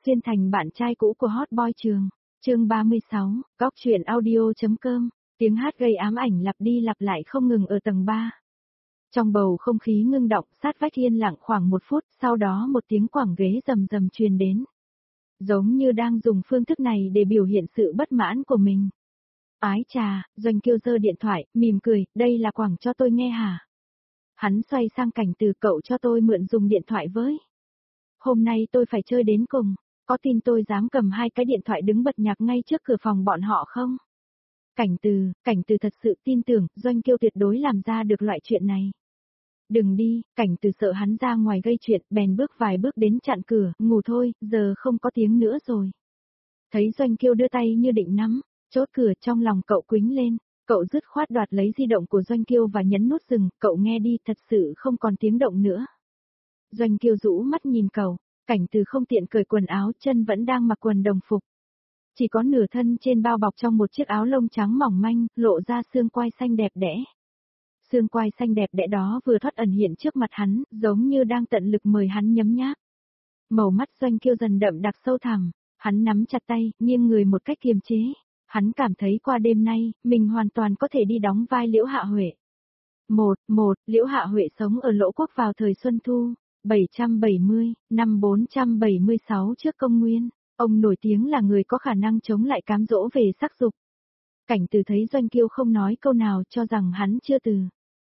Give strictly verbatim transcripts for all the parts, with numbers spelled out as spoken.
xuyên thành bạn trai cũ của hot boy trường. Chương ba mươi sáu, góc truyện audio.com, tiếng hát gây ám ảnh lặp đi lặp lại không ngừng ở tầng ba. Trong bầu không khí ngưng động, sát vách yên lặng khoảng một phút, sau đó một tiếng quẳng ghế rầm rầm truyền đến. Giống như đang dùng phương thức này để biểu hiện sự bất mãn của mình. Ái chà, Doanh Kiêu giơ điện thoại, mỉm cười, đây là quẳng cho tôi nghe hả? Hắn xoay sang Cảnh Từ, cậu cho tôi mượn dùng điện thoại với. Hôm nay tôi phải chơi đến cùng, có tin tôi dám cầm hai cái điện thoại đứng bật nhạc ngay trước cửa phòng bọn họ không? Cảnh Từ, Cảnh Từ thật sự tin tưởng, Doanh Kiêu tuyệt đối làm ra được loại chuyện này. Đừng đi, Cảnh Từ sợ hắn ra ngoài gây chuyện, bèn bước vài bước đến chặn cửa, ngủ thôi, giờ không có tiếng nữa rồi. Thấy Doanh Kiêu đưa tay như định nắm, chốt cửa, trong lòng cậu quĩnh lên, cậu dứt khoát đoạt lấy di động của Doanh Kiêu và nhấn nút dừng, cậu nghe đi, thật sự không còn tiếng động nữa. Doanh Kiêu rũ mắt nhìn cậu, Cảnh Từ không tiện cởi quần áo, chân vẫn đang mặc quần đồng phục. Chỉ có nửa thân trên bao bọc trong một chiếc áo lông trắng mỏng manh, lộ ra xương quai xanh đẹp đẽ. Xương quai xanh đẹp đẽ đó vừa thoát ẩn hiện trước mặt hắn, giống như đang tận lực mời hắn nhấm nháp. Màu mắt Doanh Kiêu dần đậm đặc sâu thẳm, hắn nắm chặt tay, nghiêng người một cách kiềm chế. Hắn cảm thấy qua đêm nay, mình hoàn toàn có thể đi đóng vai Liễu Hạ Huệ. Một, một, Liễu Hạ Huệ sống ở Lỗ Quốc vào thời Xuân Thu, bảy trăm bảy mươi, năm bốn trăm bảy mươi sáu trước công nguyên. Ông nổi tiếng là người có khả năng chống lại cám dỗ về sắc dục. Cảnh Từ thấy Doanh Kiêu không nói câu nào, cho rằng hắn chưa từ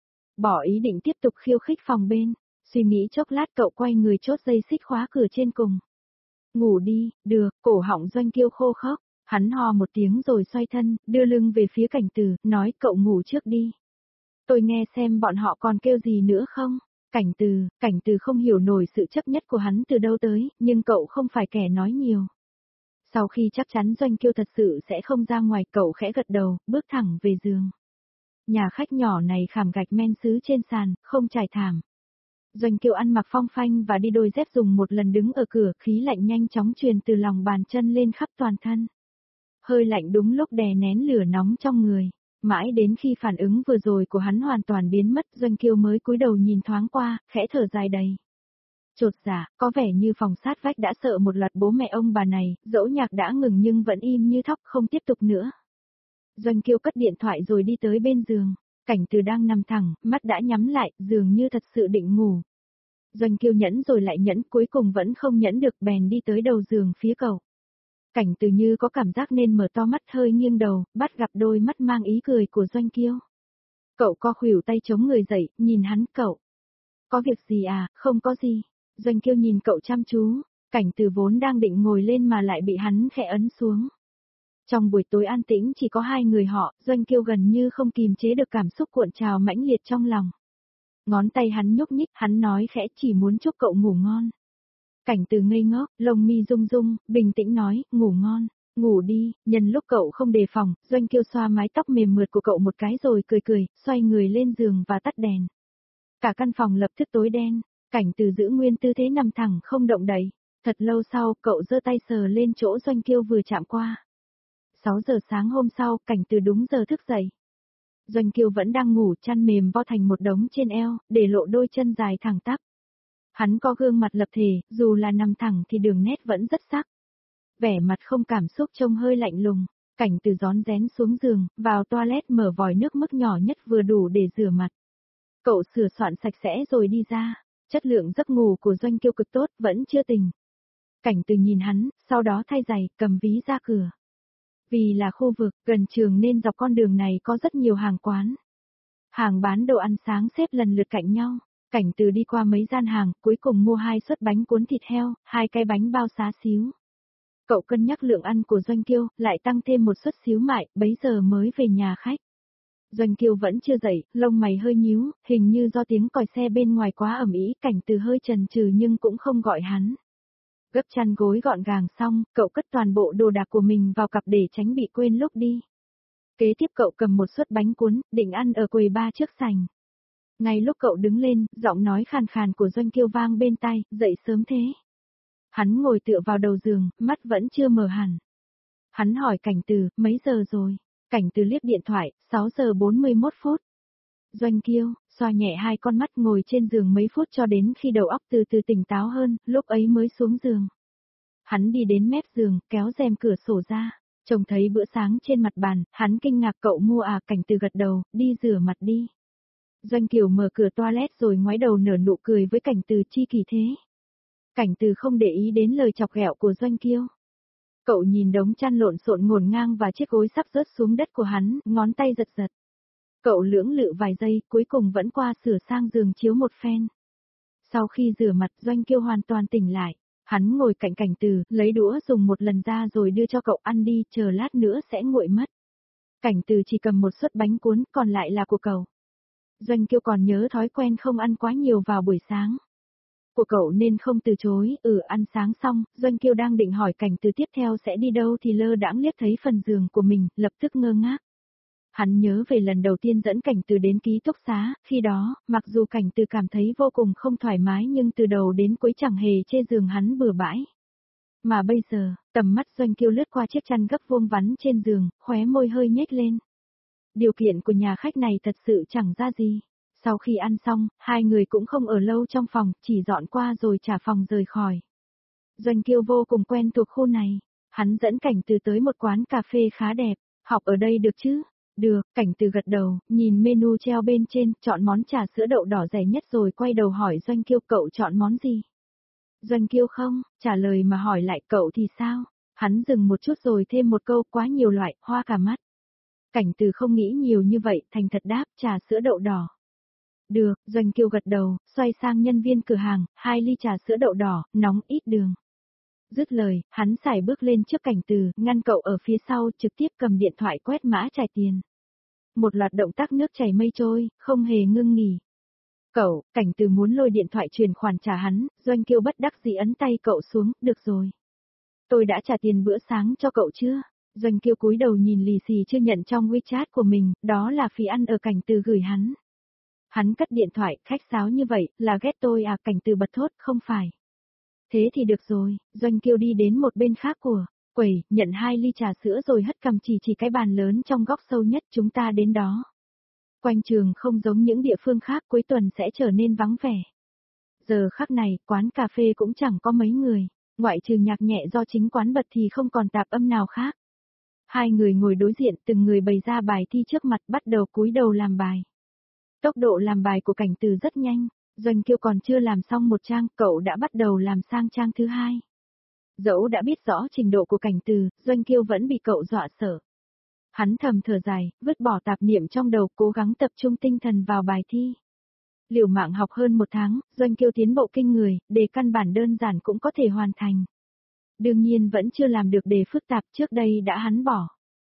bỏ ý định tiếp tục khiêu khích phòng bên, suy nghĩ chốc lát cậu quay người chốt dây xích khóa cửa trên cùng. Ngủ đi, được, cổ họng Doanh Kiêu khô khốc, hắn ho một tiếng rồi xoay thân, đưa lưng về phía Cảnh Từ, nói cậu ngủ trước đi. Tôi nghe xem bọn họ còn kêu gì nữa không? Cảnh Từ, Cảnh Từ không hiểu nổi sự chấp nhất của hắn từ đâu tới, nhưng cậu không phải kẻ nói nhiều. Sau khi chắc chắn Doanh Kiêu thật sự sẽ không ra ngoài, cậu khẽ gật đầu, bước thẳng về giường. Nhà khách nhỏ này khảm gạch men sứ trên sàn, không trải thảm. Doanh Kiêu ăn mặc phong phanh và đi đôi dép dùng một lần đứng ở cửa, khí lạnh nhanh chóng truyền từ lòng bàn chân lên khắp toàn thân. Hơi lạnh đúng lúc đè nén lửa nóng trong người, mãi đến khi phản ứng vừa rồi của hắn hoàn toàn biến mất, Doanh Kiêu mới cúi đầu nhìn thoáng qua, khẽ thở dài đầy chột dạ, có vẻ như phòng sát vách đã sợ một loạt bố mẹ ông bà này, dẫu nhạc đã ngừng nhưng vẫn im như thóc không tiếp tục nữa. Doanh Kiêu cất điện thoại rồi đi tới bên giường, Cảnh Từ đang nằm thẳng, mắt đã nhắm lại, dường như thật sự định ngủ. Doanh Kiêu nhẫn rồi lại nhẫn, cuối cùng vẫn không nhẫn được, bèn đi tới đầu giường phía cậu. Cảnh Từ như có cảm giác nên mở to mắt, hơi nghiêng đầu, bắt gặp đôi mắt mang ý cười của Doanh Kiêu. Cậu co khuỷu tay chống người dậy, nhìn hắn, cậu. Có việc gì à? Không có gì. Doanh Kiêu nhìn cậu chăm chú, Cảnh Từ vốn đang định ngồi lên mà lại bị hắn khẽ ấn xuống. Trong buổi tối an tĩnh chỉ có hai người họ, Doanh Kiêu gần như không kìm chế được cảm xúc cuộn trào mãnh liệt trong lòng. Ngón tay hắn nhúc nhích, hắn nói khẽ, chỉ muốn chúc cậu ngủ ngon. Cảnh Từ ngây ngốc, lông mi rung rung, bình tĩnh nói, ngủ ngon, ngủ đi. Nhân lúc cậu không đề phòng, Doanh Kiêu xoa mái tóc mềm mượt của cậu một cái rồi cười cười, xoay người lên giường và tắt đèn. Cả căn phòng lập tức tối đen, Cảnh Từ giữ nguyên tư thế nằm thẳng không động đậy. Thật lâu sau, cậu giơ tay sờ lên chỗ Doanh Kiêu vừa chạm qua. sáu giờ sáng hôm sau, Cảnh Từ đúng giờ thức dậy. Doanh Kiêu vẫn đang ngủ, chăn mềm vo thành một đống trên eo, để lộ đôi chân dài thẳng tắp. Hắn có gương mặt lập thể, dù là nằm thẳng thì đường nét vẫn rất sắc. Vẻ mặt không cảm xúc trông hơi lạnh lùng, Cảnh Từ rón rén xuống giường, vào toilet mở vòi nước mức nhỏ nhất vừa đủ để rửa mặt. Cậu sửa soạn sạch sẽ rồi đi ra, chất lượng giấc ngủ của Doanh Kiêu cực tốt, vẫn chưa tỉnh. Cảnh Từ nhìn hắn, sau đó thay giày, cầm ví ra cửa. Vì là khu vực gần trường nên dọc con đường này có rất nhiều hàng quán. Hàng bán đồ ăn sáng xếp lần lượt cạnh nhau. Cảnh Từ đi qua mấy gian hàng, cuối cùng mua hai suất bánh cuốn thịt heo, hai cái bánh bao xá xíu. Cậu cân nhắc lượng ăn của Doanh Kiêu, lại tăng thêm một suất xíu mại, bấy giờ mới về nhà khách. Doanh Kiêu vẫn chưa dậy, lông mày hơi nhíu, hình như do tiếng còi xe bên ngoài quá ầm ĩ, Cảnh Từ hơi chần chừ nhưng cũng không gọi hắn. Gấp chăn gối gọn gàng xong, cậu cất toàn bộ đồ đạc của mình vào cặp để tránh bị quên lúc đi. Kế tiếp cậu cầm một suất bánh cuốn, định ăn ở quầy bar trước sảnh. Ngay lúc cậu đứng lên, giọng nói khàn khàn của Doanh Kiêu vang bên tai, dậy sớm thế. Hắn ngồi tựa vào đầu giường, mắt vẫn chưa mở hẳn. Hắn hỏi Cảnh Từ, mấy giờ rồi? Cảnh Từ liếc điện thoại, sáu giờ bốn mươi mốt phút. Doanh Kiêu, xoa nhẹ hai con mắt, ngồi trên giường mấy phút cho đến khi đầu óc từ từ tỉnh táo hơn, lúc ấy mới xuống giường. Hắn đi đến mép giường, kéo rèm cửa sổ ra, trông thấy bữa sáng trên mặt bàn, hắn kinh ngạc cậu mua à, Cảnh Từ gật đầu, đi rửa mặt đi. Doanh Kiều mở cửa toilet rồi ngoái đầu nở nụ cười với Cảnh Từ, chi kỳ thế. Cảnh Từ không để ý đến lời chọc ghẹo của Doanh Kiêu. Cậu nhìn đống chăn lộn xộn ngổn ngang và chiếc gối sắp rớt xuống đất của hắn, ngón tay giật giật. Cậu lưỡng lự vài giây, cuối cùng vẫn qua sửa sang giường chiếu một phen. Sau khi rửa mặt, Doanh Kiêu hoàn toàn tỉnh lại. Hắn ngồi cạnh Cảnh Từ, lấy đũa dùng một lần ra rồi đưa cho cậu ăn đi, chờ lát nữa sẽ nguội mất. Cảnh Từ chỉ cầm một suất bánh cuốn, còn lại là của cậu. Doanh Kiêu còn nhớ thói quen không ăn quá nhiều vào buổi sáng. Của cậu nên không từ chối, ừ ăn sáng xong, Doanh Kiêu đang định hỏi Cảnh Từ tiếp theo sẽ đi đâu thì lơ đãng liếc thấy phần giường của mình, lập tức ngơ ngác. Hắn nhớ về lần đầu tiên dẫn Cảnh Từ đến ký túc xá, khi đó, mặc dù Cảnh Từ cảm thấy vô cùng không thoải mái nhưng từ đầu đến cuối chẳng hề chê giường hắn bừa bãi. Mà bây giờ, tầm mắt Doanh Kiêu lướt qua chiếc chăn gấp vuông vắn trên giường, khóe môi hơi nhếch lên. Điều kiện của nhà khách này thật sự chẳng ra gì. Sau khi ăn xong, hai người cũng không ở lâu trong phòng, chỉ dọn qua rồi trả phòng rời khỏi. Doanh Kiêu vô cùng quen thuộc khu này. Hắn dẫn Cảnh Từ tới một quán cà phê khá đẹp. Học ở đây được chứ? Được, Cảnh Từ gật đầu, nhìn menu treo bên trên, chọn món trà sữa đậu đỏ rẻ nhất rồi quay đầu hỏi Doanh Kiêu cậu chọn món gì? Doanh Kiêu không, trả lời mà hỏi lại cậu thì sao? Hắn dừng một chút rồi thêm một câu quá nhiều loại, hoa cả mắt. Cảnh Từ không nghĩ nhiều như vậy, thành thật đáp trà sữa đậu đỏ. Được, Doanh Kiêu gật đầu, xoay sang nhân viên cửa hàng, hai ly trà sữa đậu đỏ, nóng ít đường. Dứt lời, hắn sải bước lên trước Cảnh Từ, ngăn cậu ở phía sau, trực tiếp cầm điện thoại quét mã trả tiền. Một loạt động tác nước chảy mây trôi, không hề ngưng nghỉ. Cậu, Cảnh Từ muốn lôi điện thoại truyền khoản trả hắn, Doanh Kiêu bất đắc dĩ ấn tay cậu xuống, được rồi. Tôi đã trả tiền bữa sáng cho cậu chưa? Doanh Kiêu cúi đầu nhìn lì xì chưa nhận trong WeChat của mình, đó là phí ăn ở Cảnh Từ gửi hắn. Hắn cất điện thoại, khách sáo như vậy, là ghét tôi à? Cảnh Từ bật thốt, không phải. Thế thì được rồi, Doanh Kiêu đi đến một bên khác của quầy, nhận hai ly trà sữa rồi hất cằm chỉ chỉ cái bàn lớn trong góc sâu nhất, chúng ta đến đó. Quanh trường không giống những địa phương khác, cuối tuần sẽ trở nên vắng vẻ. Giờ khắc này, quán cà phê cũng chẳng có mấy người, ngoại trừ nhạc nhẹ do chính quán bật thì không còn tạp âm nào khác. Hai người ngồi đối diện, từng người bày ra bài thi trước mặt, bắt đầu cúi đầu làm bài. Tốc độ làm bài của Cảnh Từ rất nhanh, Doanh Kiêu còn chưa làm xong một trang, cậu đã bắt đầu làm sang trang thứ hai. Dẫu đã biết rõ trình độ của Cảnh Từ, Doanh Kiêu vẫn bị cậu dọa sợ. Hắn thầm thở dài, vứt bỏ tạp niệm trong đầu, cố gắng tập trung tinh thần vào bài thi. Liều mạng học hơn một tháng, Doanh Kiêu tiến bộ kinh người, đề căn bản đơn giản cũng có thể hoàn thành. Đương nhiên vẫn chưa làm được đề phức tạp, trước đây đã hắn bỏ.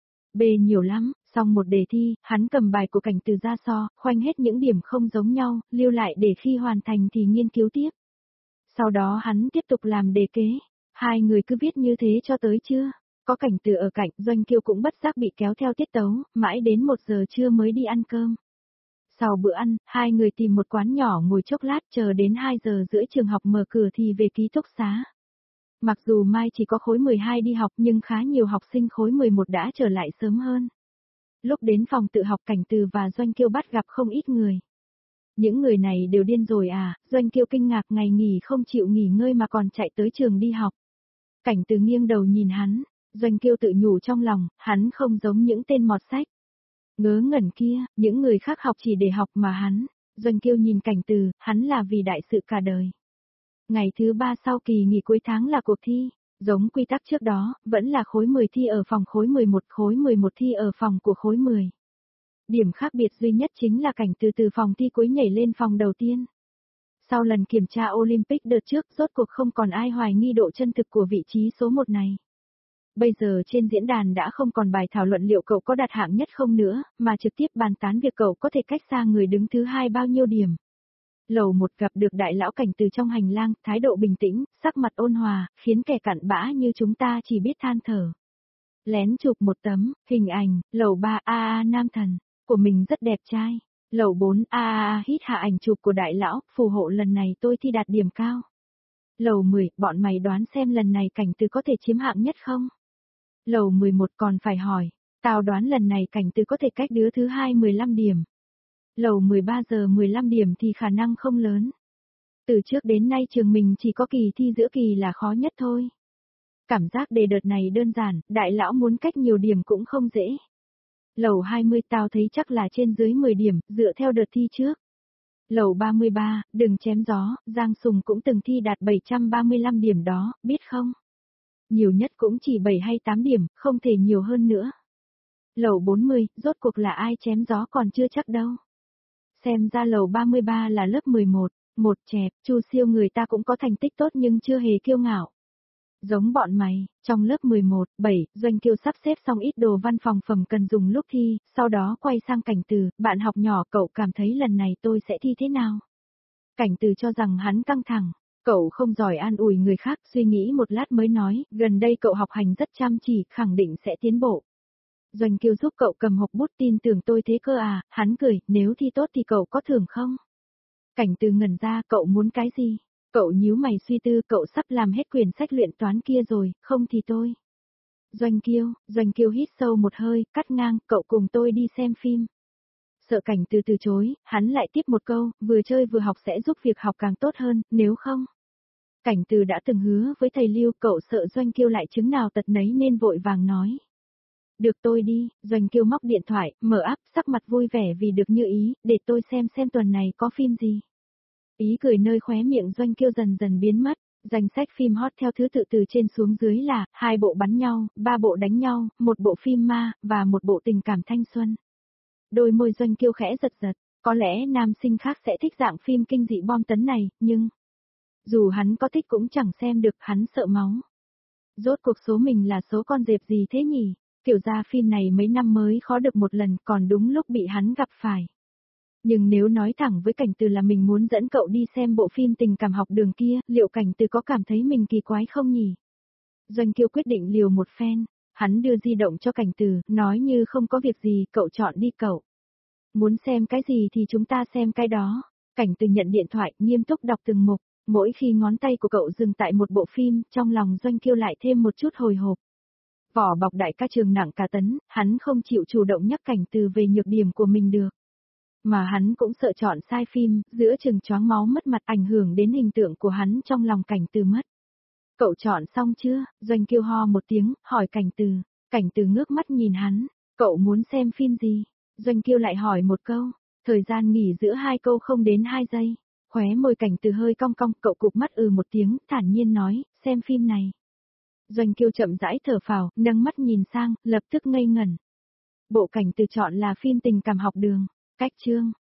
B nhiều lắm, xong một đề thi, hắn cầm bài của Cảnh Từ ra so, khoanh hết những điểm không giống nhau, lưu lại để khi hoàn thành thì nghiên cứu tiếp. Sau đó hắn tiếp tục làm đề kế, hai người cứ viết như thế cho tới trưa. Có Cảnh Từ ở cạnh, Doanh Kiêu cũng bất giác bị kéo theo tiết tấu, mãi đến một giờ trưa mới đi ăn cơm. Sau bữa ăn, hai người tìm một quán nhỏ ngồi chốc lát, chờ đến hai giờ rưỡi trường học mở cửa thì về ký túc xá. Mặc dù mai chỉ có khối mười hai đi học nhưng khá nhiều học sinh khối mười một đã trở lại sớm hơn. Lúc đến phòng tự học, Cảnh Từ và Doanh Kiêu bắt gặp không ít người. Những người này đều điên rồi à? Doanh Kiêu kinh ngạc, ngày nghỉ không chịu nghỉ ngơi mà còn chạy tới trường đi học. Cảnh Từ nghiêng đầu nhìn hắn, Doanh Kiêu tự nhủ trong lòng, hắn không giống những tên mọt sách. Ngớ ngẩn kia, những người khác học chỉ để học mà hắn. Doanh Kiêu nhìn Cảnh Từ, hắn là vì đại sự cả đời. Ngày thứ ba sau kỳ nghỉ cuối tháng là cuộc thi, giống quy tắc trước đó, vẫn là khối mười thi ở phòng khối mười một, khối mười một thi ở phòng của khối mười. Điểm khác biệt duy nhất chính là Cảnh Từ từ phòng thi cuối nhảy lên phòng đầu tiên. Sau lần kiểm tra Olympic đợt trước, rốt cuộc không còn ai hoài nghi độ chân thực của vị trí số một này. Bây giờ trên diễn đàn đã không còn bài thảo luận liệu cậu có đạt hạng nhất không nữa, mà trực tiếp bàn tán việc cậu có thể cách xa người đứng thứ hai bao nhiêu điểm. Lầu một gặp được đại lão Cảnh Từ trong hành lang, thái độ bình tĩnh, sắc mặt ôn hòa, khiến kẻ cặn bã như chúng ta chỉ biết than thở. Lén chụp một tấm, hình ảnh, lầu ba a a nam thần, của mình rất đẹp trai. Lầu bốn a a hít hạ ảnh chụp của đại lão, phù hộ lần này tôi thi đạt điểm cao. Lầu mười, bọn mày đoán xem lần này Cảnh Từ có thể chiếm hạng nhất không? Lầu mười một còn phải hỏi, tao đoán lần này Cảnh Từ có thể cách đứa thứ hai mười lăm điểm. Lầu mười ba giờ mười lăm điểm thì khả năng không lớn. Từ trước đến nay trường mình chỉ có kỳ thi giữa kỳ là khó nhất thôi. Cảm giác đề đợt này đơn giản, đại lão muốn cách nhiều điểm cũng không dễ. Lầu hai mươi tao thấy chắc là trên dưới mười điểm, dựa theo đợt thi trước. Lầu ba mươi ba, đừng chém gió, Giang Sùng cũng từng thi đạt bảy trăm ba mươi lăm điểm đó, biết không? Nhiều nhất cũng chỉ bảy hay tám điểm, không thể nhiều hơn nữa. Lầu bốn mươi, rốt cuộc là ai chém gió còn chưa chắc đâu. Xem ra lầu ba mươi ba là lớp mười một, một chẹp, Chu Siêu người ta cũng có thành tích tốt nhưng chưa hề kiêu ngạo. Giống bọn mày, trong lớp mười một, bảy, Doanh Kiêu sắp xếp xong ít đồ văn phòng phẩm cần dùng lúc thi, sau đó quay sang Cảnh Từ, bạn học nhỏ cậu cảm thấy lần này tôi sẽ thi thế nào? Cảnh Từ cho rằng hắn căng thẳng, cậu không giỏi an ủi người khác, suy nghĩ một lát mới nói, gần đây cậu học hành rất chăm chỉ, khẳng định sẽ tiến bộ. Doanh Kiêu giúp cậu cầm hộp bút tin tưởng tôi thế cơ à, hắn cười, nếu thi tốt thì cậu có thưởng không? Cảnh Từ ngẩn ra, cậu muốn cái gì? Cậu nhíu mày suy tư, cậu sắp làm hết quyển sách luyện toán kia rồi, không thì tôi. Doanh Kiêu, Doanh Kiêu hít sâu một hơi, cắt ngang, cậu cùng tôi đi xem phim. Sợ Cảnh Từ từ chối, hắn lại tiếp một câu, vừa chơi vừa học sẽ giúp việc học càng tốt hơn, nếu không. Cảnh Từ đã từng hứa với thầy Lưu, cậu sợ Doanh Kiêu lại chứng nào tật nấy nên vội vàng nói. Được tôi đi, Doanh Kiêu móc điện thoại, mở app, sắc mặt vui vẻ vì được như ý, để tôi xem xem tuần này có phim gì. Ý cười nơi khóe miệng Doanh Kiêu dần dần biến mất, danh sách phim hot theo thứ tự từ trên xuống dưới là, hai bộ bắn nhau, ba bộ đánh nhau, một bộ phim ma, và một bộ tình cảm thanh xuân. Đôi môi Doanh Kiêu khẽ giật giật, có lẽ nam sinh khác sẽ thích dạng phim kinh dị bom tấn này, nhưng... Dù hắn có thích cũng chẳng xem được, hắn sợ máu. Rốt cuộc số mình là số con dẹp gì thế nhỉ? Kiểu ra phim này mấy năm mới khó được một lần, còn đúng lúc bị hắn gặp phải. Nhưng nếu nói thẳng với Cảnh Từ là mình muốn dẫn cậu đi xem bộ phim tình cảm học đường kia, liệu Cảnh Từ có cảm thấy mình kỳ quái không nhỉ? Doanh Kiêu quyết định liều một phen, hắn đưa di động cho Cảnh Từ, nói như không có việc gì, cậu chọn đi cậu. Muốn xem cái gì thì chúng ta xem cái đó. Cảnh Từ nhận điện thoại, nghiêm túc đọc từng mục, mỗi khi ngón tay của cậu dừng tại một bộ phim, trong lòng Doanh Kiêu lại thêm một chút hồi hộp. Vỏ bọc đại ca trường nặng cả tấn, hắn không chịu chủ động nhắc Cảnh Từ về nhược điểm của mình được. Mà hắn cũng sợ chọn sai phim, giữa chừng choáng máu mất mặt ảnh hưởng đến hình tượng của hắn trong lòng Cảnh Từ mất. Cậu chọn xong chưa? Doanh Kiêu ho một tiếng, hỏi Cảnh Từ. Cảnh Từ ngước mắt nhìn hắn, cậu muốn xem phim gì? Doanh Kiêu lại hỏi một câu, thời gian nghỉ giữa hai câu không đến hai giây. Khóe môi Cảnh Từ hơi cong cong, cậu cụp mắt ừ một tiếng, thản nhiên nói, xem phim này. Doanh Kiêu chậm rãi thở phào, nâng mắt nhìn sang, lập tức ngây ngẩn. Bộ Cảnh Từ chọn là phim tình cảm học đường, cách chương.